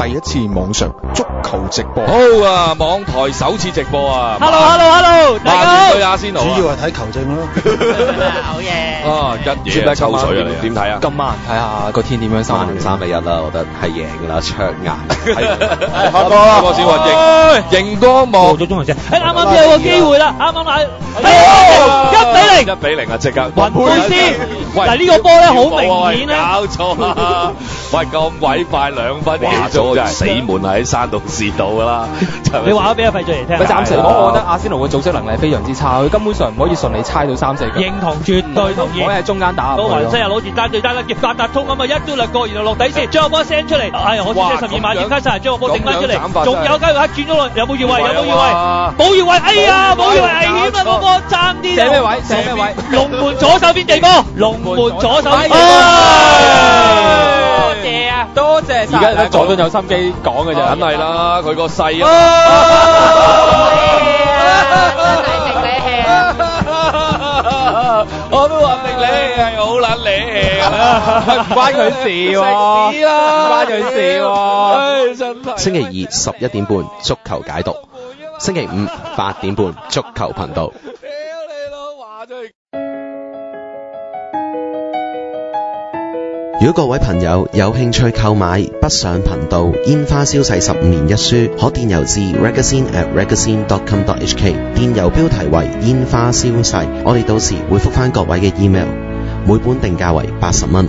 第一次網上足球直播。 好啊，網台首次直播啊 ！Hello， 大家好。 對阿仙奴主要係睇球證咯。 好嘢。 啊，一嘢抽水啊！你點睇啊？ 今晚睇下個天點樣收。 3-1啦，我覺得係贏㗎啦，卓顏。 開波啦！小雲熒光幕。 過咗鐘頭啫。啱啱有個機會啦，啱啱係1-0。 1-0啊！即刻。 雲佩斯。嗱呢個波咧好明顯咧。 搞錯啊！喂，咁鬼快2分幾鐘真係死門喺山洞線度㗎啦！ 你話咗俾阿費俊嚟聽。 暫時嚟講，我覺得阿仙奴嘅組織能力係非常之差，佢根本上唔可以順利猜到3-4腳。 認同，絕對同意。 可以喺中間打。 到雲西又攞住單對單啦，夾八達通咁啊，一刀掠過，然後落底線，將個波 send 出嚟。哎呀，我知12碼葉卡薩將個波頂翻出嚟，仲有機會一轉咗落，有冇越位？冇越位！哎呀，冇越位，危險啊！個波爭啲。 射咩位？ 龍門左手邊地波，龍門左手邊。 多謝而家得佐敦有心機講嘅啫， 梗係啦，佢個勢啊！我都話明你係好撚你， 唔關佢事喎， 食屎啦， 唔關佢事喎。 真係。 星期二11點半足球解讀，星期五8點半足球頻道。如果各位朋友有興趣購買《北上頻道煙花消逝15年》一書，可電郵至 ragazine@ragazine.com.hk， 電郵標題為煙花消逝，我哋到時會覆返各位嘅 email， 每本定價為80蚊。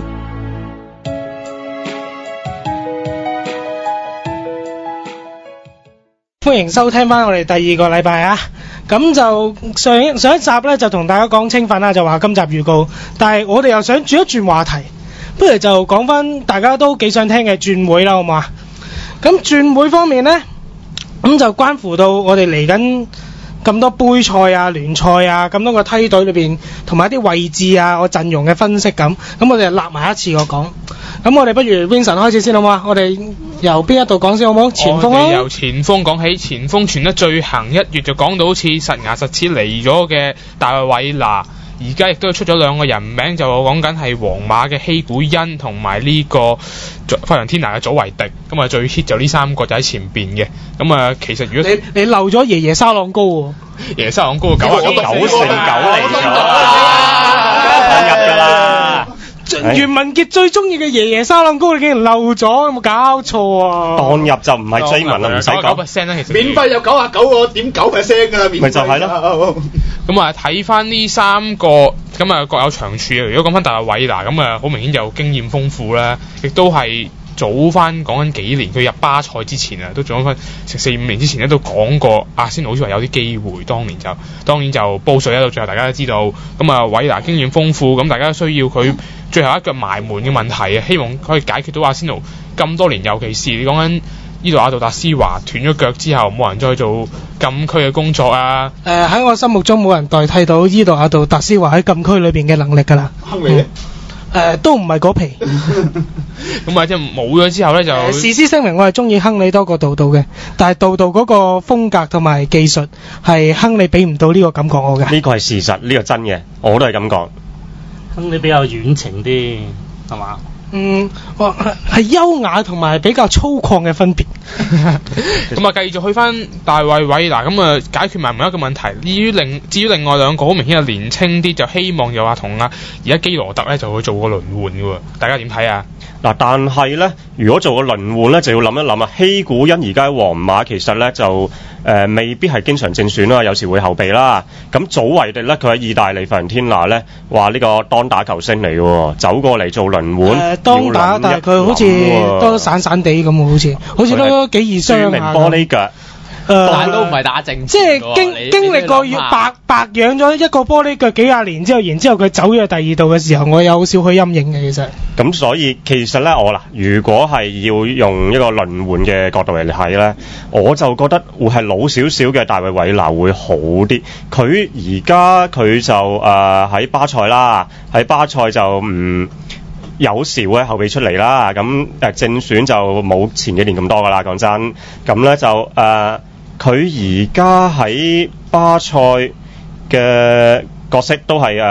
歡迎收聽翻我哋第二個禮拜啊！咁就上一集咧就同大家講青訓啦，就話今集預告，但係我哋又想轉一轉話題。不如就講翻大家都幾想聽嘅轉會啦，好嘛？咁轉會方面呢，咁就關乎到我哋嚟緊咁多杯賽啊、聯賽啊、咁多個梯隊裏邊，同埋一啲位置啊、我陣容嘅分析咁。咁我哋就立埋一次過講。咁我哋不如 Vincent 開始先好嘛？我哋由邊一度講先好冇？前鋒啊！ 由前鋒講起，前鋒傳得最行，1月就講到好似實牙實齒嚟咗嘅大衛韋拿。而家亦都出咗2個人名，就講緊係皇馬嘅希古恩同埋呢個費倫天拿嘅祖維迪。咁啊最 hit 就呢3個就喺前邊嘅。咁啊其實如果你漏咗爺爺沙朗高喎， 爺爺沙朗高99成9嚟咗， 入㗎啦。 袁文傑最中意嘅爺爺沙朗高，你竟然漏咗，有冇搞錯啊？ 當入就唔係追文啦，唔使講。 99%啦，其實免費有99.9%㗎啦，咪就係咯。 咁啊睇翻呢3個，咁啊各有長處啊。如果講翻大衛韋拿，咁啊好明顯有經驗豐富啦，亦都係早翻講緊幾年，佢入巴塞之前啊，都早翻4-5年之前咧都講過阿仙奴好似話有啲機會，當然就煲水啦，到最後大家都知道，咁啊韋拿經驗豐富，咁大家都需要佢最後一腳埋門嘅問題啊，希望可以解決到阿仙奴咁多年，尤其是你講緊伊度亞杜達斯華斷咗腳之後，冇人再做禁區嘅工作啊。 喺我心目中冇人代替到伊度亞杜達斯華喺禁區裏邊嘅能力㗎啦。 亨利咧？ 都唔係嗰皮。 咁啊，即係冇咗之後咧就。 事先聲明，我係中意亨利多過道道嘅，但係道道嗰個風格同埋技術係亨利俾唔到呢個感覺我嘅。 呢個係事實，呢個真嘅，我都係咁講。 亨利比較遠程啲，係嘛？ 係優雅同埋比較粗獷嘅分別。 咁啊，繼續去翻大衛韋拿，咁啊解決埋另一個問題。至於另外2個好明顯係年青啲，就希望又話同而家基羅特咧就會做個輪換嘅喎。大家點睇啊？ 嗱，但係咧，如果做個輪換咧，就要諗一諗啊。希古恩而家喺皇馬其實咧就未必係經常正選啦，有時會後備啦。咁祖維迪咧，佢喺意大利費倫天拿咧話呢個當打球星嚟嘅喎，走過嚟做輪換。 當打，但係佢好似都散散地咁喎，好似都幾易傷啊。 玻璃腳。 但都唔係打正， 即係經歷過白養咗一個玻璃腳幾廿年之後，然之後佢走咗去第二度嘅時候，我有少許陰影嘅其實。 咁所以其實咧，如果係要用一個輪換嘅角度嚟睇咧，我就覺得會係老少少嘅大衛韋拿會好啲。佢而家佢就喺巴塞啦，喺巴塞就有時會喺後備出嚟啦。咁正選就冇前幾年咁多噶啦，講真。咁咧就佢而家喺巴塞嘅角色都係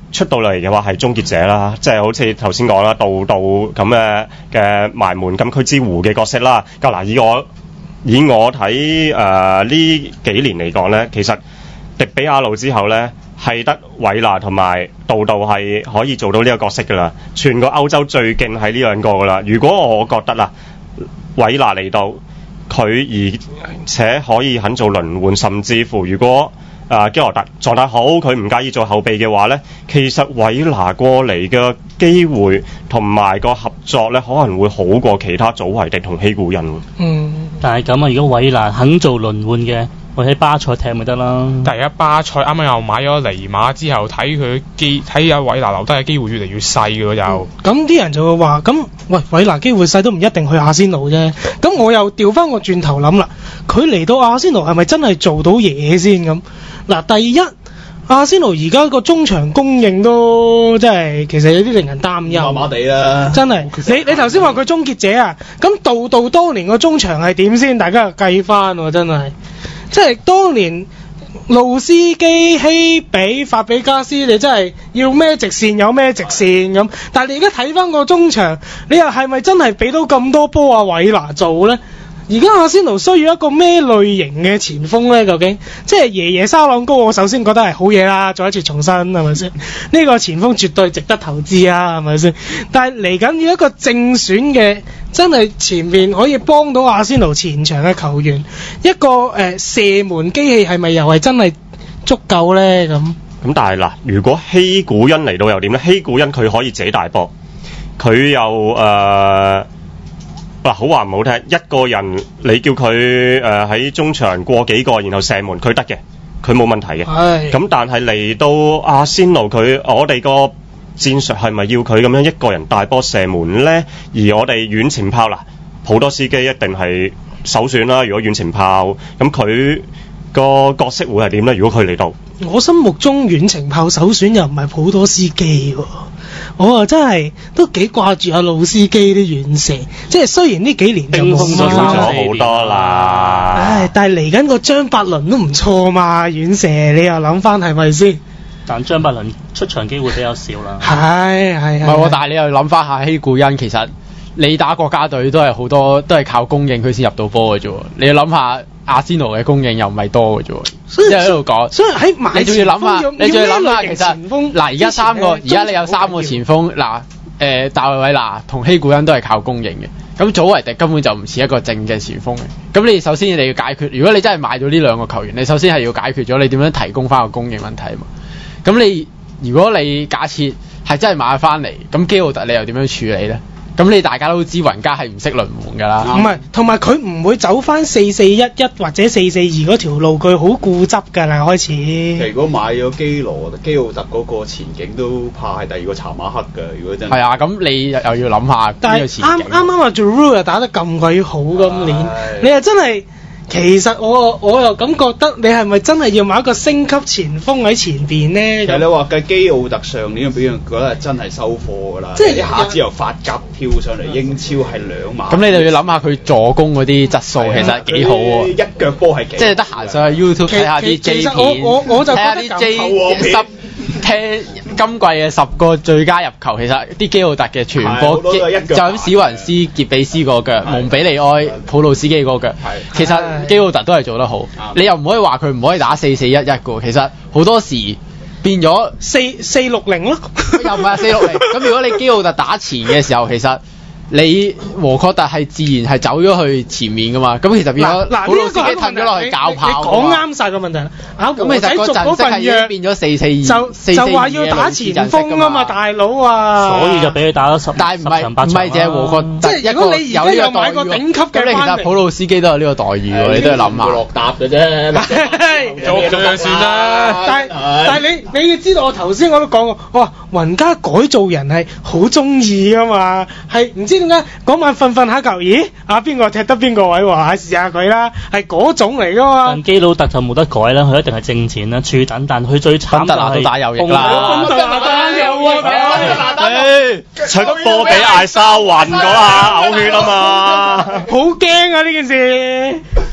出到嚟嘅話係終結者啦，即係好似頭先講啦，道咁嘅埋門禁區之狐嘅角色啦。咁嗱，以我睇呢幾年嚟講咧，其實迪比亞路之後咧，係得韋拿同埋道係可以做到呢個角色噶啦。全個歐洲最勁係呢兩個噶啦。如果我覺得啦，韋拿嚟到佢而且可以肯做輪換，甚至乎如果基羅特狀態好，佢唔介意做後備嘅話咧，其實韋拿過嚟嘅機會同埋個合作咧，可能會好過其他祖維迪同希古恩。 但係咁啊，如果韋拿肯做輪換嘅，我喺巴塞踢咪得啦。 但係而家巴塞啱啱又買咗尼馬之後，睇阿韋拿留低嘅機會越嚟越細嘅又。 咁啲人就會話：咁喂，韋拿機會細都唔一定去阿仙奴啫。咁我又調翻個轉頭諗啦，佢嚟到阿仙奴係咪真係做到嘢先咁？嗱，第一，阿仙奴而家個中場供應都真係其實有啲令人擔憂， 麻麻地啦， 真係。你頭先話佢終結者啊，咁道當年個中場係點先？大家又計翻喎，真係。即係當年路斯基、希比、法比加斯，你真係要咩直線有咩直線咁。但係你而家睇翻個中場，你又係咪真係俾到咁多波阿韋拿做呢？而家阿仙奴需要一個咩類型嘅前鋒呢？究竟即係爺爺沙朗高，我首先覺得係好嘢啦，再一次重申係咪先？呢個前鋒絕對值得投資啊，係咪先？但係嚟緊要一個正選嘅，真係前面可以幫到阿仙奴前場嘅球員，一個射門機器係咪又係真係足夠呢？咁但係嗱，如果希古恩嚟到又點呢？希古恩佢可以自己大波，佢又好話唔好聽，一個人你叫佢喺中場過幾個，然後射門，佢得嘅，佢冇問題嘅。咁但係嚟到阿仙奴，我哋個戰術係咪要佢咁樣一個人大波射門呢？而我哋遠前炮啦，普多斯基一定係首選啦。如果遠前炮，咁佢個角色會係點呢？如果佢嚟到， 我心目中遠程炮首選又唔係普多斯基喎。我啊真係都幾掛住阿路斯基啲遠射，即係雖然呢幾年就冇咗好多啦。 但係嚟緊個張伯倫都唔錯嘛，遠射你又諗翻係咪先？ 但張伯倫出場機會比較少啦。 係。唔係喎，但係你又諗翻下希古恩，其實你打國家隊都係好多都係靠供應佢先入到波嘅啫喎。你要諗下阿仙奴嘅供應又唔係多嘅啫喎。即係喺度講， 所以喺買前鋒， 你仲要諗下，其實嗱，而家你有三個前鋒，嗱，大衛韋拿同希古恩都係靠供應嘅，咁祖維迪根本就唔似一個正嘅前鋒嘅，咁你首先你要解決，如果你真係買到呢兩個球員，你首先係要解決咗你點樣提供翻個供應問題啊嘛，咁如果你假設係真係買翻嚟，咁基奧特你又點樣處理咧？咁你大家都知雲加係唔識輪換㗎啦， 唔係，同埋佢唔會走翻4411或者442嗰條路，佢好固執㗎啦開始。 如果買咗基奧特嗰個前景都怕係第二個查馬克㗎，如果真係。 係啊，咁你又要諗下呢個前景。 啱啱話 Giroud 又打得咁鬼好今年，你又真係。其實我又咁覺得，你係咪真係要買一個升級前鋒喺前邊呢？ 其實你話嘅基奧特上年嘅表現，覺得係真係收貨㗎啦，即係一下子由法甲跳上嚟英超係2碼。 咁你就要諗下佢助攻嗰啲質素其實幾好喎， 一腳波係幾。 即係得閒上去 YouTube 睇下啲 J 片， 我就睇下啲 J 聽今季嘅10個最佳入球，其實啲基奧特嘅全波就咁史雲斯、傑比斯個腳、蒙比利埃、普魯斯基個腳，其實基奧特都係做得好。你又唔可以話佢唔可以打4-4-1-1嘅，其實好多時變咗 4-4-6-0咯， 又唔係4-6-0。咁如果你基奧特打前嘅時候，其實你和確特係自然係走咗去前面噶嘛，咁其實變咗普魯斯基褪咗落去教炮。 你講啱晒個問題啦。 咁其實個陣式係已經變咗4-4-2， 就話要打前鋒啊嘛，大佬啊！ 所以就俾佢打咗10 但係唔係淨係和確， 即係如果你而家有買個頂級嘅， 咁你其實普魯斯基都有呢個待遇喎，你都係諗下。 落搭嘅啫， 做樣算啦。 但係你要知道，我頭先我都講過，哇，雲加改造人係好中意噶嘛，係唔知點解嗰晚瞓下覺，咦邊個踢得邊個位喎？試下佢啦，係嗰種嚟噶嘛。 但基魯特就冇得改啦，佢一定係正前啦，柱等，但佢最慘就係都打右翼啦， 打右啊！出波俾艾沙雲嗰下嘔血啊嘛， 好驚啊呢件事！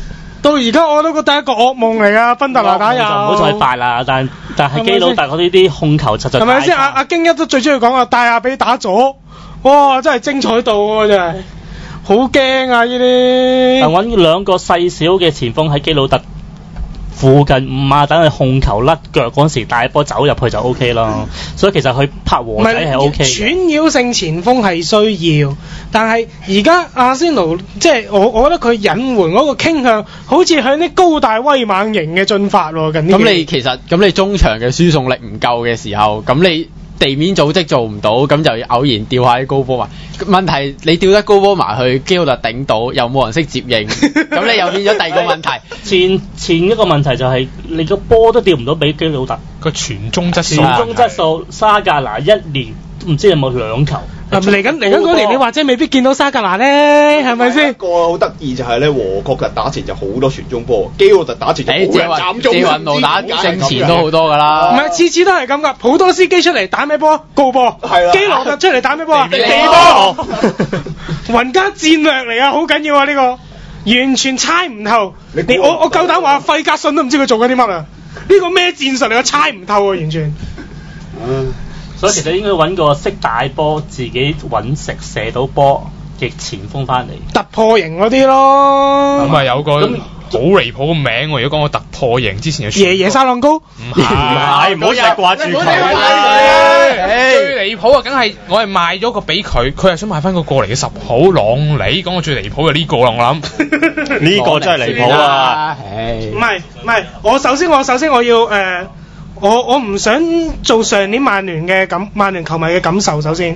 到而家我都覺得一個噩夢嚟啊！賓特拿打又就唔好再發啦，但係基魯特嗰啲控球實在係咪先？阿京一都最中意講啊，戴亞比打咗，哇！真係精彩到喎，真係好驚啊！呢啲揾兩個細小嘅前鋒喺基魯特附近五碼，等佢控球甩腳嗰時帶波走入去就 O K 咯。所以其實佢拍和仔係 O K 嘅。 串擾性前鋒係需要，但係而家阿仙奴即係我覺得佢引援嗰個傾向，好似向啲高大威猛型嘅進發喎。近呢咁你中場嘅輸送力唔夠嘅時候，咁你地面組織做唔到，咁就要偶然調下啲高波埋。問題你調得高波埋去，基奧特頂到，又冇人識接應，咁你又變咗第二個問題。 前一個問題就係你個波都調唔到俾基奧特， 個傳中質素，沙格拿一年唔知有冇2球。 嚟緊嗰年，你或者未必見到沙格拿咧，係咪先？ 一個好得意就係咧，和國特打前就好多傳中波，基奧特打前就冇人斬中。 謝雲奴打正前都好多㗎啦。 唔係次次都係咁㗎，好多司機出嚟打咩波？高波。係啦。基羅特出嚟打咩波？地波。雲加戰略嚟啊，好緊要啊！呢個完全猜唔透。我夠膽話費格遜都唔知佢做緊啲乜啊！呢個咩戰術嚟？我猜唔透啊，完全。 所以其實應該揾個識大波、自己揾食、射到波嘅前鋒翻嚟， 突破型嗰啲咯。 咁啊有個好離譜嘅名喎！如果講個突破型，之前就爺爺沙朗高， 唔係，唔好成日掛住佢。最離譜啊，梗係我係賣咗個俾佢，佢係想買翻個過嚟嘅10號朗尼。講個最離譜嘅呢個啦，我諗呢個真係離譜啊！ 唔係，我首先我要我唔想做上年曼聯球迷嘅感受。首先，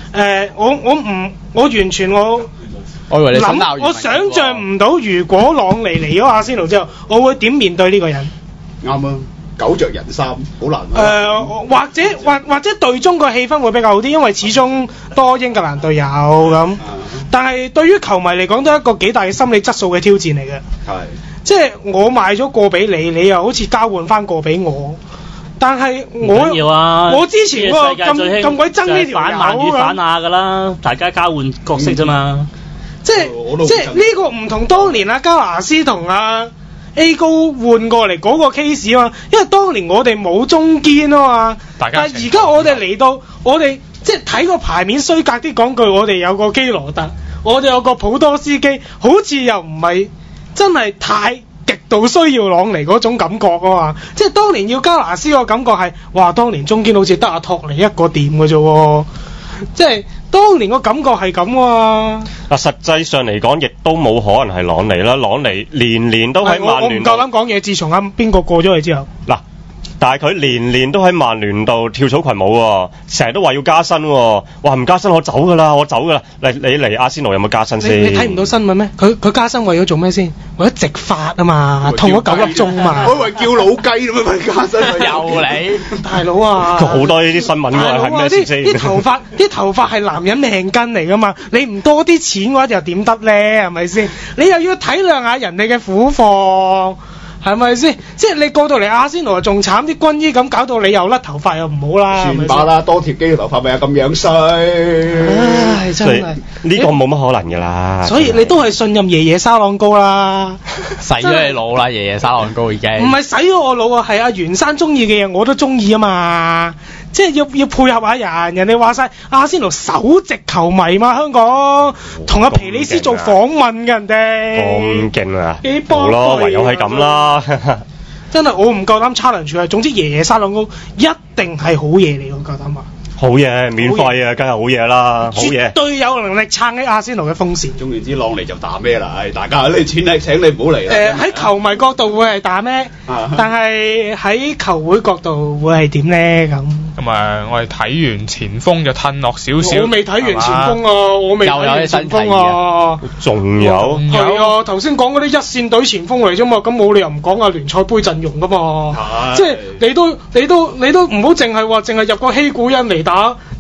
我完全我以為你我想像唔到，如果朗尼嚟咗阿仙奴之後，我會點面對呢個人？ 啱啊，狗着人衫，好難。 或者隊中個氣氛會比較好啲，因為始終多英格蘭隊友咁。但係對於球迷嚟講，都係一個幾大嘅心理質素嘅挑戰嚟嘅。係，即係我賣咗個俾你，你又好似交換翻個俾我。但係我之前嗰個咁鬼憎呢條友反曼與反亞㗎啦，大家交換角色啫嘛。即係呢個唔同當年阿加拿斯同阿 A 高換過嚟嗰個 case 啊嘛，因為當年我哋冇中堅啊嘛。但係而家我哋嚟到，我哋即係睇個牌面衰格啲講句，我哋有個基羅特，我哋有個普多斯基，好似又唔係真係太極度需要朗尼嗰種感覺啊嘛，即係當年要加拿斯個感覺係，哇！當年中堅好似得阿托尼一個掂嘅啫喎，即係當年個感覺係咁啊。 嗱，實際上嚟講，亦都冇可能係朗尼啦。朗尼年年都喺曼聯， 我唔夠膽講嘢。自從邊個過咗去之後， 嗱。但係佢年年都喺曼聯度跳草裙舞喎，成日都話要加薪喎，話唔加薪我走㗎啦，我走㗎啦。你嚟阿仙奴有冇加薪先？ 你睇唔到新聞咩？佢加薪為咗做咩先？為咗直發啊嘛，痛咗9粒鐘嘛。 我以為叫老雞咁樣咪加薪， 又你大佬啊！ 好多呢啲新聞㗎，係咩事先？ 啲頭髮係男人命根嚟㗎嘛，你唔多啲錢嘅話又點得咧？係咪先？你又要體諒下人哋嘅苦況。係咪先？即係你過到嚟阿仙奴仲慘，啲軍醫咁搞到你又甩頭髮又唔好啦。 算吧啦，多貼幾條頭髮咪有咁樣衰。 唉，真係呢個冇乜可能㗎啦。 所以你都係信任爺爺沙朗高啦。 洗咗你腦啦，爺爺沙朗高已經。唔係洗咗我腦啊，係阿袁生中意嘅嘢我都中意啊嘛。即係要配合下人哋話晒阿仙奴首席球迷嘛，香港同阿皮里斯做訪問嘅人哋。 咁勁啊！好咯，唯有係咁啦。 真係我唔夠膽 challenge 佢，總之爺爺沙朗高一定係好嘢嚟，我夠膽話。 好嘢，免費啊，梗係好嘢啦，好嘢。 絕對有能力撐起阿仙奴嘅風扇。 總言之，朗尼就打咩啦？大家呢錢嚟請你唔好嚟啦。 喺球迷角度會係打咩？但係喺球會角度會係點咧？咁我哋睇完前鋒就褪落少少。 我未睇完前鋒啊！我未睇完前鋒啊！ 仲有係啊！頭先講嗰啲一線隊前鋒嚟啫嘛，咁冇理由唔講聯賽杯陣容噶嘛。即係你都唔好淨係話淨係入個希古恩嚟打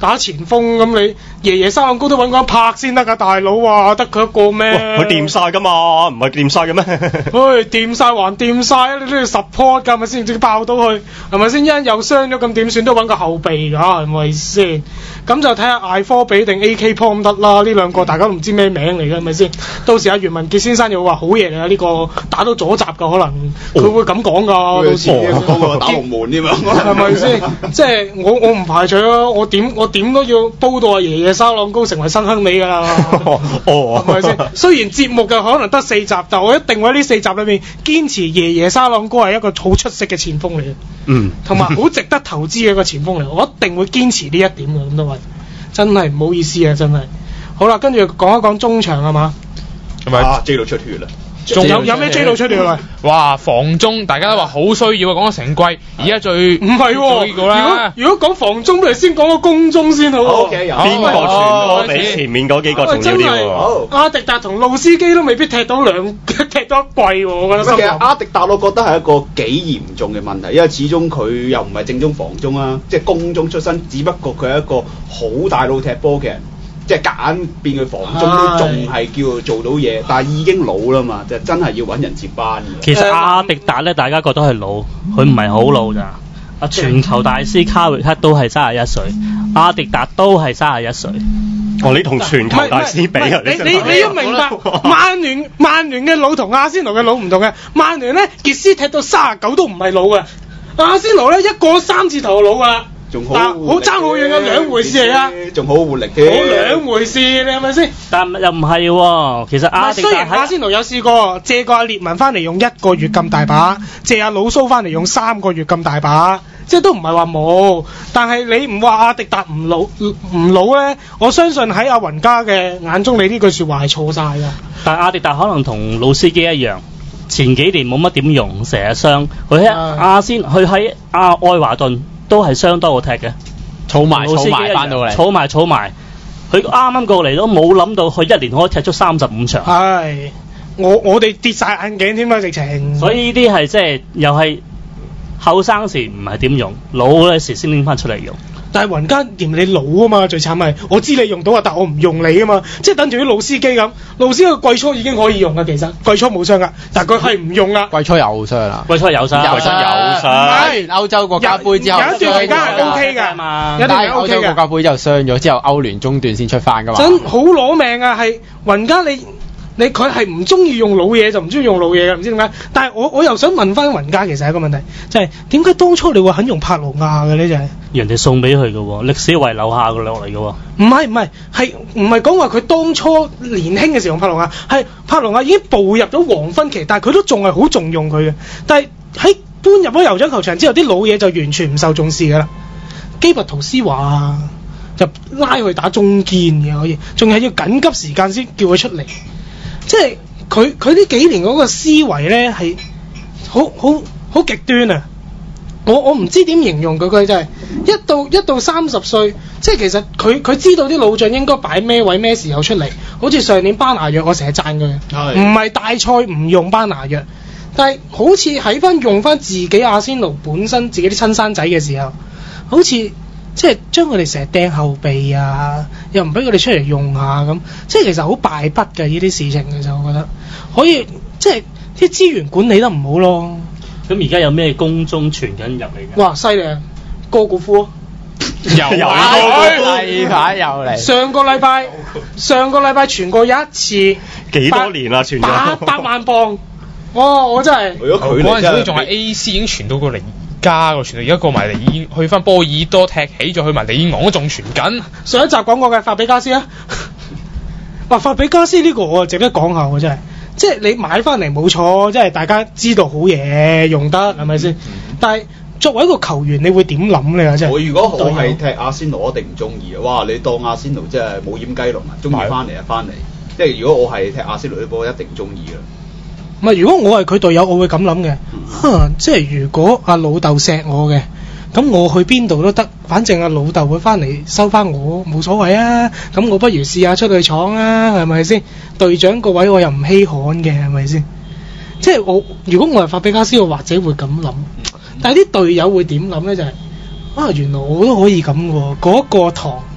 打前鋒咁你爺爺沙朗高都揾個人拍先得㗎，大佬啊，得佢一個咩？ 佢掂晒㗎嘛，唔係掂晒嘅咩？ 掂晒還掂晒，你都要 support 㗎，係咪先？至爆到佢係咪先？一陣又傷咗咁點算？都揾個後備㗎，係咪先？咁就睇下艾科比定 AK Pom 得啦，呢兩個大家都唔知咩名嚟嘅，係咪先？到時阿袁文傑先生又話好嘢嚟啊！呢個打到左閘㗎，可能佢會咁講㗎，到時打龍門添嘛， 係咪先？即係我唔排除啊！我點都要煲到阿爺爺沙朗高成為新亨利㗎啦，係咪先？雖然節目嘅可能得4集，但我一定會喺呢4集裏面堅持爺爺沙朗高係一個好出色嘅前鋒嚟嘅，同埋好值得投資嘅一個前鋒嚟，我一定會堅持呢一點嘅，咁都係真係唔好意思啊！真係好啦，跟住講一講中場係嘛？ 係咪J 到出血啦？ 有咩 J 到出血啊？ 哇！防中大家都話好需要啊，講咗成季，而家最唔係喎。如果講防中，不如先講個攻中先好。 OK， 邊個傳波比前面嗰幾個重要啲喎？ 阿迪達同路斯基都未必踢到一季喎，我覺得。 其實阿迪達我覺得係一個幾嚴重嘅問題，因為始終佢又唔係正宗防中啊，即係攻中出身，只不過佢係一個好大腦踢波嘅人。即係夾硬變佢防中都仲係叫做到嘢，但係已經老啦嘛，就真係要揾人接班嘅。 其實阿迪達咧，大家覺得係老，佢唔係好老咋。全球大師卡域克都係31歲，阿迪達都係31歲。 你同全球大師比啊？ 你要明白，曼聯嘅老同阿仙奴嘅老唔同嘅。曼聯咧，傑斯踢到39都唔係老嘅，阿仙奴咧一過3字頭就老㗎啦。 仲好爭好遠嘅兩回事嚟㗎， 仲好活力嘅。 好兩回事，你係咪先？ 但又唔係喎，其實雖然阿仙奴有試過借個阿列文翻嚟用1個月咁大把，借阿老蘇翻嚟用3個月咁大把，即係都唔係話冇。但係你唔話阿迪達唔老咧，我相信喺阿雲加嘅眼中，你呢句説話係錯晒㗎。 但阿迪達可能同老司機一樣，前幾年冇乜點用，成日傷。佢喺阿愛華頓。都係相當好踢嘅， 儲埋翻到嚟， 儲埋，佢啱啱過嚟都冇諗到，佢1年可以踢足35場。 係，我哋跌晒眼鏡添啦，直情。 所以呢啲係即係又係後生時唔係點用，老嗰時先拎翻出嚟用。 但係雲加嫌你老啊嘛，最慘係我知你用到啊，但我唔用你啊嘛，即係等住啲老司機咁。老司機季初已經可以用㗎，其實季初冇傷㗎，但係佢係唔用啦。 季初有傷啦， 季初有傷。 打完歐洲國家杯之後， 有一段時間係 OK 㗎嘛，有一段係 OK 嘅。歐洲國家杯之後傷咗，之後歐聯中段先出翻㗎嘛。真好攞命啊！係雲加你佢係唔中意用老嘢就唔中意用老嘢嘅，唔知點解。但係我又想問翻雲加，其實係一個問題，就係點解當初你會肯用帕羅亞嘅呢？就係人哋送俾佢嘅喎，歷史遺留下落嚟嘅喎。 唔係講話佢當初年輕嘅時候用帕羅亞，係帕羅亞已經步入咗黃昏期，但係佢都仲係好重用佢嘅。但係喺搬入咗酋長球場之後，啲老嘢就完全唔受重視㗎啦。基拔圖斯華就拉佢打中堅嘅可以，仲係要緊急時間先叫佢出嚟。即係佢呢幾年嗰個思維咧係好極端啊！我唔知點形容佢真係一到30歲，即係其實佢知道啲老將應該擺咩位咩時候出嚟。好似上年班拿約，我成日讚佢，唔係大賽唔用班拿約，但係好似喺翻用翻自己阿仙奴本身自己啲親生仔嘅時候，好似即係將佢哋成日掟後備啊，又唔俾佢哋出嚟用下咁，即係其實好敗筆嘅呢啲事情。其實我覺得可以即係啲資源管理得唔好咯。 咁而家有咩攻中傳緊入嚟嘅？ 哇！犀利啊，哥古夫又嚟，又嚟。 上個禮拜傳過一次， 幾多年啦？傳咗 800萬磅。哇！我真係如果佢嗰陣時仲係 AC 已經傳到過嚟。加個傳到而家過埋嚟，去翻波爾多踢起，再去埋里昂都仲傳緊。 上一集講過嘅法比加斯啊，哇！法比加斯呢個我值得講下喎，真係，即係你買翻嚟冇錯，即係大家知道好嘢用得係咪先？但係作為一個球員，你會點諗咧？真係。 我如果我係踢阿仙奴，我一定唔中意啊！哇！你當阿仙奴即係冇掩雞籠啊，中意翻嚟就翻嚟。即係如果我係踢阿仙奴啲波，一定中意啊。 唔係，如果我係佢隊友，我會咁諗嘅。即係如果阿老豆錫我嘅，咁我去邊度都得，反正阿老豆會翻嚟收翻我，冇所謂啊。咁我不如試下出去闖啊，係咪先？隊長個位我又唔稀罕嘅，係咪先？即係如果我係法比加斯，我或者會咁諗。但係啲隊友會點諗咧？就係原來我都可以咁喎，過堂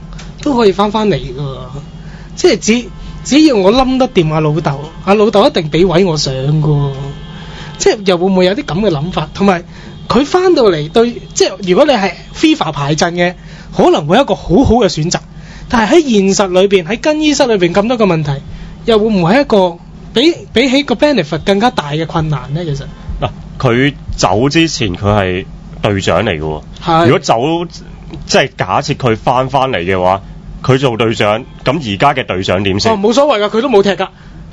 都可以翻嚟㗎喎。即係只要我冧得掂阿老豆一定俾位我上㗎喎。即係又會唔會有啲咁嘅諗法？同埋佢翻到嚟對，即係如果你係 FIFA 排陣嘅，可能會有一個好好嘅選擇。但係喺現實裏邊，喺更衣室裏邊咁多個問題，又會唔會係一個比起個 benefit 更加大嘅困難呢？其實嗱，佢走之前佢係隊長嚟嘅喎。如果走即係假設佢翻嚟嘅話，佢做隊長，咁而家嘅隊長點先？ 冇所謂㗎，佢都冇踢㗎。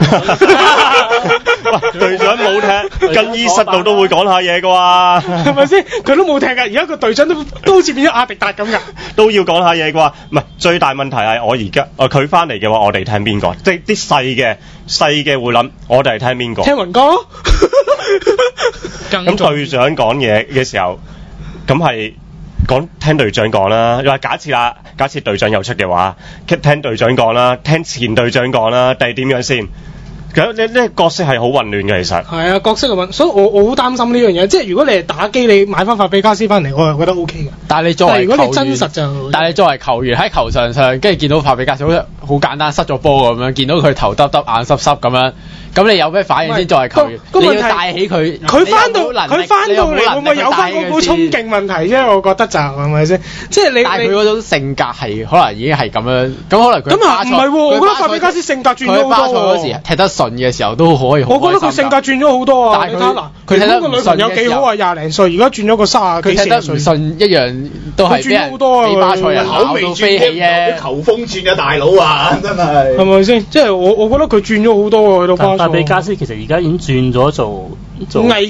喂，隊長冇踢，更衣室度都會講下嘢㗎喎， 係咪先？佢都冇踢㗎，而家個隊長都好似變咗阿迪達咁㗎， 都要講下嘢㗎喎。唔係，最大問題係我而家佢翻嚟嘅話，我哋聽邊個？即係啲細嘅會諗，我哋係聽邊個？ 聽雲哥。 咁隊長講嘢嘅時候，咁係聽隊長講啦。你話假設隊長有出嘅話，聽隊長講啦，聽前隊長講啦，定係點樣先？咁呢個角色係好混亂嘅，其實係啊，角色嘅混，所以我好擔心呢樣嘢。即係如果你係打機，你買翻法比加斯翻嚟，我係覺得 O K 嘅。 但係你作為如果你真實就， 但係你作為球員喺球場上，跟住見到法比加斯好簡單失咗波咁樣，見到佢頭耷耷眼濕濕咁樣。咁你有咩反應先？作為球員，你要帶起佢。 佢翻到嚟會唔會有翻嗰股衝勁問題啫？我覺得就係咪先？即係你。但係佢嗰種性格係可能已經係咁樣，咁可能佢。咁啊唔係喎，我覺得法比加斯性格轉咗好多喎。佢巴塞嗰時踢得順嘅時候都可以好開心。我覺得佢性格轉咗好多啊！但係佢睇得個女朋友幾好啊，廿零歲，而家轉咗個30幾歲。佢踢得唔順一樣都係俾人俾巴塞人鬧到飛起啫。 球風轉啊，大佬啊，真係。係咪先？即係我覺得佢轉咗好多啊，去到巴塞。 法比加斯其實而家已經轉咗做偽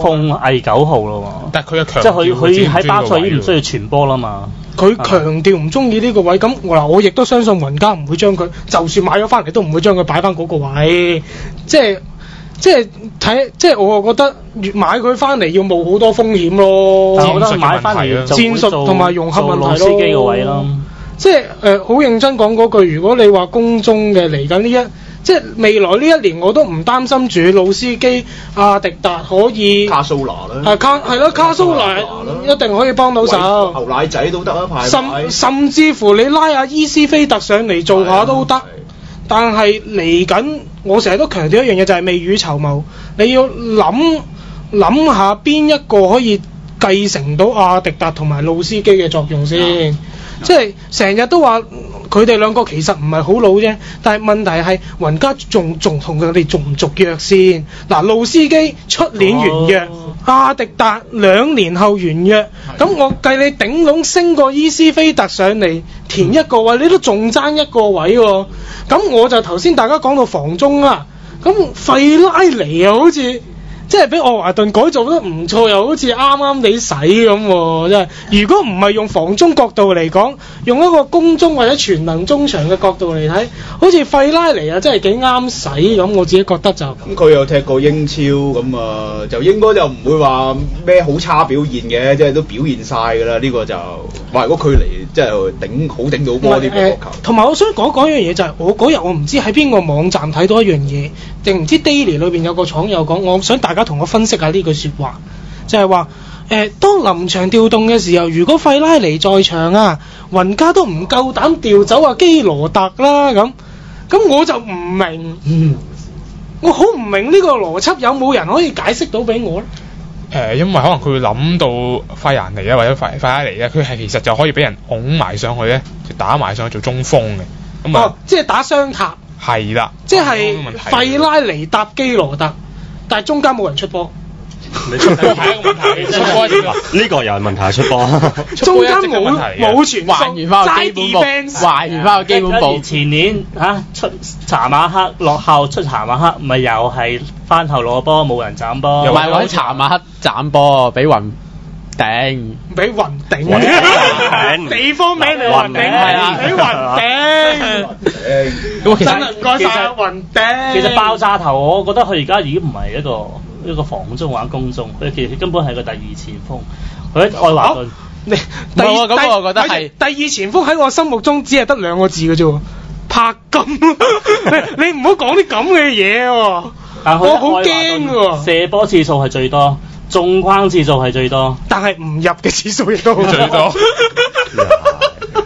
9號咯， 但係佢嘅強， 即係佢喺巴塞已經唔需要傳波啦嘛。 佢強調唔中意呢個位，咁我亦都相信雲加唔會將佢，就算買咗翻嚟都唔會將佢擺翻嗰個位。即係我覺得越買佢翻嚟要冒好多風險咯。 我覺得買翻嚟戰術同埋融合問題咯。 司機個位咯。 即係好認真講嗰句，如果你話攻中嘅嚟緊即係未來呢一年，我都唔擔心住老司機阿迪達可以卡蘇拿啦， 卡蘇拿一定可以幫到手， 牛奶仔都得啊，排甚至乎你拉阿伊斯菲特上嚟做下都得。但係嚟緊，我成日都強調一樣嘢，就係未雨綢繆，你要諗下邊一個可以繼承到阿迪達同埋老司機嘅作用先。即係成日都話佢哋兩個其實唔係好老啫，但係問題係雲加仲同佢哋續唔續約先。嗱，路司機出年完約，阿迪達2年後完約，咁我計你頂籠升個伊斯菲特上嚟填一個位，你都仲爭一個位喎。咁我就頭先大家講到防中啦，咁費拉尼又好似即係俾愛華頓改造得唔錯，又好似啱啱地使咁喎，真係。如果唔係用防中角度嚟講，用一個攻中或者全能中場嘅角度嚟睇，好似費拉尼啊，真係幾啱使咁。我自己覺得就咁佢又踢過英超咁啊，就應該就唔會話咩好差表現嘅，即係都表現晒㗎啦。呢個就話如果佢嚟即係頂到波啲波球。 同埋我想講一樣嘢就係，我嗰日我唔知喺邊個網站睇到一樣嘢，定唔知 Daily 裏邊有個廠友講，我想大家同我分析下呢句説話，就係話當臨場調動嘅時候，如果費拉尼在場啊，雲加都唔夠膽調走阿基羅特啦，咁我就唔明，我好唔明呢個邏輯，有冇人可以解釋到俾我咧？ 因為可能佢會諗到費蘭尼啊，或者費拉尼咧，佢係其實就可以俾人拱埋上去咧，就打埋上去做中鋒嘅，咁即係打雙塔。 係啦， 即係費拉尼搭基羅特，但係中間冇人出波。 你出波係一個問題， 呢個又係問題，出波。 中間冇傳還原翻個基本步，還原翻個基本步。 前年出查馬克落後出查馬克，咪又係翻後攞波冇人斬波。 又係揾查馬克斬波，俾雲頂， 俾雲頂，地方名嚟雲頂係啦，俾雲頂。 咁其實唔該晒雲頂。 其實爆炸頭，我覺得佢而家已經唔係一個防中或者攻中，佢其實根本係個第二前鋒。佢喺愛華頓， 咁我覺得係第二前鋒喺我心目中只係得2個字嘅啫，柏金。你唔好講啲咁嘅嘢喎，我好驚喎。 射波次數係最多，中框次數係最多， 但係唔入嘅次數亦都好最多。 唔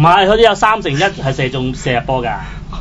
唔係，佢都有1/3係射入波㗎。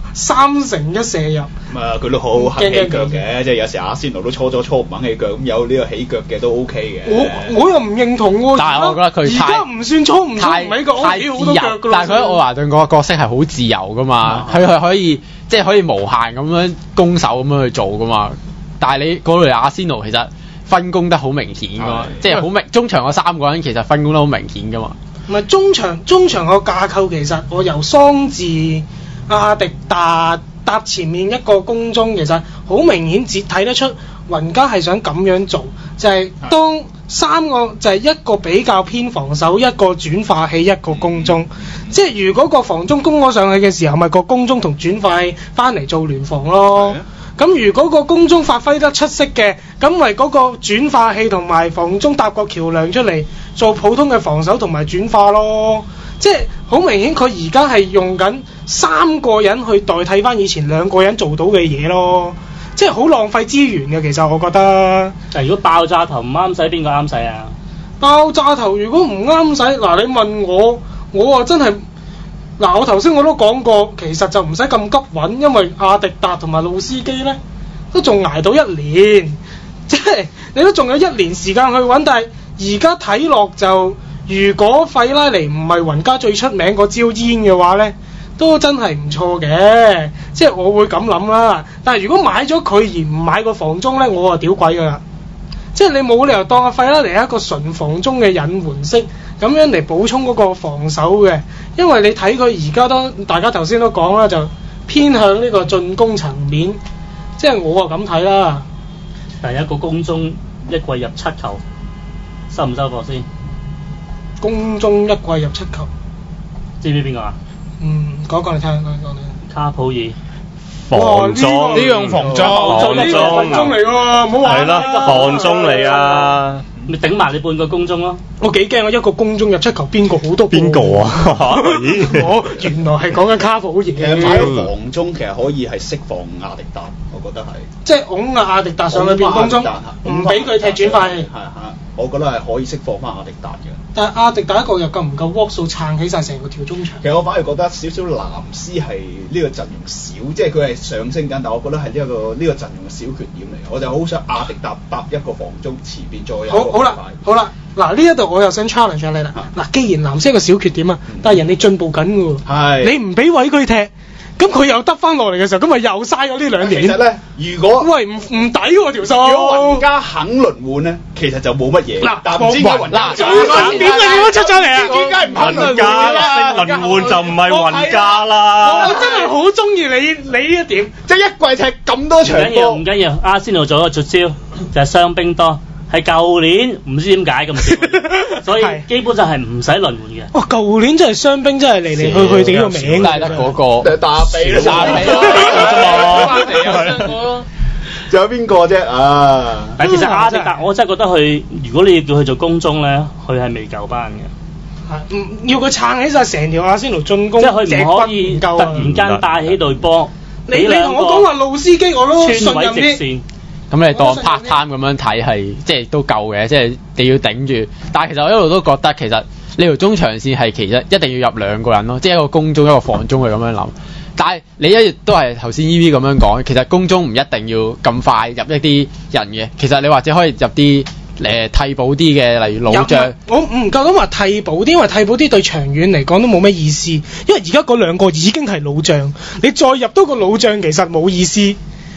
3/1射入。 佢都好肯起腳嘅，即係有時阿仙奴都初唔肯起腳，咁有呢個起腳嘅都 OK 嘅。 我又唔認同喎。 但係我覺得佢而家唔算初唔起腳，我起好多腳㗎啦。 但係佢喺愛華頓個角色係好自由㗎嘛，佢係可以即係可以無限咁樣攻守咁樣去做㗎嘛。但係你嗰類阿仙奴其實分工得好明顯㗎嘛，即係好明中場嗰3個人其實分工得好明顯㗎嘛。 唔係中場個架構其實我由桑治、阿迪達搭前面一個攻中，其實好明顯睇得出雲加係想咁樣做，就係、當3個就係一個比較偏防守，一個轉化器，一個攻中。即係如果個防中攻咗上去嘅時候，咪個攻中同轉化器翻嚟做聯防咯。咁如果個攻中發揮得出色嘅，咁咪嗰個轉化器同埋防中搭個橋梁出嚟做普通嘅防守同埋轉化咯。即係好明顯，佢而家係用緊3個人去代替翻以前2個人做到嘅嘢咯。即係好浪費資源嘅，其實我覺得。 但如果爆炸頭唔啱使，邊個啱使啊？ 爆炸頭如果唔啱使，嗱你問我啊真係。嗱，我頭先我都講過，其實就唔使咁急揾，因為阿迪達同埋路斯基呢都仲捱到1年，即係你都仲有1年時間去揾。但係而家睇落就，如果費拉尼唔係雲加最出名嗰招煙嘅話呢，都真係唔錯嘅，即係我會咁諗啦。但係如果買咗佢而唔買個防中呢，我就屌鬼㗎啦！即係你冇理由當阿費拉尼係一個純防中嘅隱瞞式咁樣嚟補充嗰個防守嘅。因為你睇佢而家都，大家頭先都講啦，就偏向呢個進攻層面，即係我啊咁睇啦。 第一個攻中一季入7球，收唔收貨先？ 攻中一季入7球， 知唔知邊個啊？ 講你聽，講你。 卡普爾。 防中呢樣防中嚟㗎，唔好話。 係啦，防中嚟啊！ 咪頂埋你半個攻中咯！ 我幾驚啊！一個攻中入7球，邊個好多？ 邊個啊？ 我原來係講緊卡普爾。其實買咗防中其實可以係釋放亞迪達，我覺得係。即係拱亞迪達上去變攻中，唔俾佢踢轉化器。 我覺得係可以釋放翻亞迪達嘅。 但係亞迪達一個又夠唔夠鍋數撐起晒成個條中場？ 其實我反而覺得少少藍斯係呢個陣容少，即係佢係上升緊，但我覺得係呢個陣容嘅小缺點嚟。我就好想亞迪達搭一個防中，前邊再有。 好啦，嗱呢一度我又想 challenge 下你啦。嗱，既然藍斯係個小缺點啊，但係人哋進步緊嘅喎。你唔俾位佢踢，咁佢又得翻落嚟嘅時候，咁咪又嘥咗呢2年。 其實咧，如果喂唔抵喎條數。 如果雲加肯輪換咧，其實就冇乜嘢。但唔知點解雲加點解出咗嚟啊？ 點解唔肯輪換啦？輪換就唔係雲加啦。 我真係好中意你呢一點， 即係一季踢咁多場波。 唔緊要，阿仙奴做咗個絕招，就係傷兵多。係舊年唔知點解咁少，所以基本上係唔使輪換嘅。 哇！舊年真係傷兵，真係嚟嚟去去幾個名， 帶得嗰個打比咯，仲有邊個啫？ 但其實阿迪達，我真係覺得佢，如果你叫佢做攻中咧，佢係未夠班嘅。 要佢撐起晒成條阿仙奴進攻， 即係佢唔可以突然間帶起隊波。 你同我講話路司機，我都信任啲。 咁你當 part time 咁樣睇係即係都夠嘅，即係你要頂住。但係其實我一路都覺得其實呢條中場線係其實一定要入2個人咯，即係一個攻中一個防中去咁樣諗。但係你一直都係頭先 EV 咁樣講，其實攻中唔一定要咁快入一啲人嘅。其實你或者可以入啲替補啲嘅，例如老將。 我唔夠膽話替補啲，因為替補啲對長遠嚟講都冇咩意思。因為而家嗰2個已經係老將，你再入多個老將其實冇意思。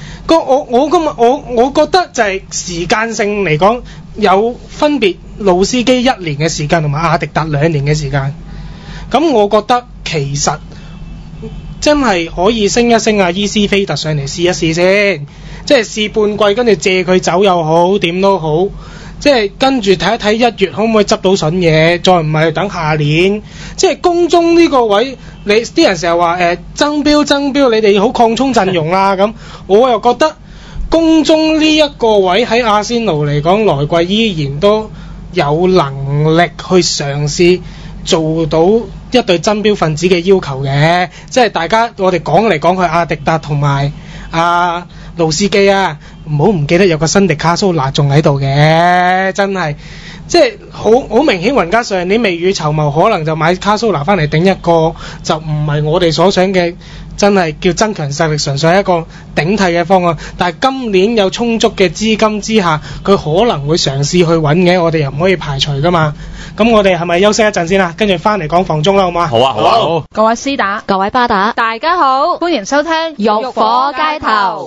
我覺得就係時間性嚟講有分別，路司機1年嘅時間同埋阿迪達2年嘅時間。咁我覺得其實真係可以升一升阿伊斯菲特上嚟試一試先，即係試半季，跟住借佢走又好，點都好。即係跟住睇一睇1月可唔可以執到筍嘢，再唔係等下年。即係攻中呢個位，你啲人成日話爭標，你哋好擴充陣容啦咁。我又覺得攻中呢一個位喺阿仙奴嚟講，來季依然都有能力去嘗試做到一隊爭標分子嘅要求嘅。即係大家我哋講嚟講去，阿迪達同埋盧士基啊，唔好唔記得有個辛迪卡蘇拿仲喺度嘅，真係。即係好明顯，雲加上年未雨綢繆，可能就買卡蘇拿翻嚟頂一個，就唔係我哋所想嘅，真係叫增強實力，純粹係一個頂替嘅方案。但係今年有充足嘅資金之下，佢可能會嘗試去揾嘅，我哋又唔可以排除噶嘛。咁我哋係咪休息一陣先啦？跟住翻嚟講房中啦，好嘛？ 好啊，好啊，好。 各位師打，各位巴打，大家好，歡迎收聽《浴火街頭》。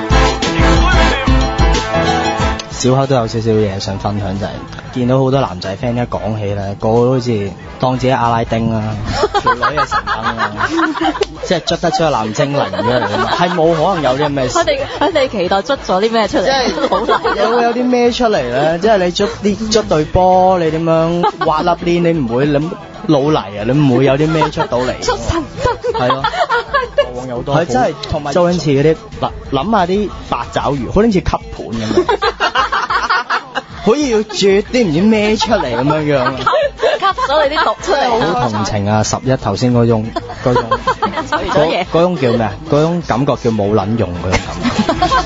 小口都有少少嘢想分享，就係見到好多男仔 friend 一講起咧，個個都好似當自己阿拉丁啊，條女係神燈啊，即係捽得出個藍精靈出嚟啊嘛，係冇可能有啲咩事。 佢哋期待捽咗啲咩出嚟？即係好難有啲咩出嚟咧？即係你捽對波，你點樣挖粒鏈？你唔會諗老泥啊？你唔會有啲咩出到嚟？ 出神燈係咯，過往有好多係真係同埋周星馳嗰啲嗱，諗下啲八爪魚，好似吸盤咁樣。好似要啜啲唔知咩出嚟咁樣樣， 吸咗你啲毒出嚟。 好同情啊！11頭先嗰種叫咩啊？嗰種感覺叫冇撚用嗰種感覺。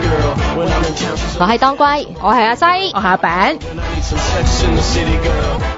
我係當歸，我係阿西，我係阿餅。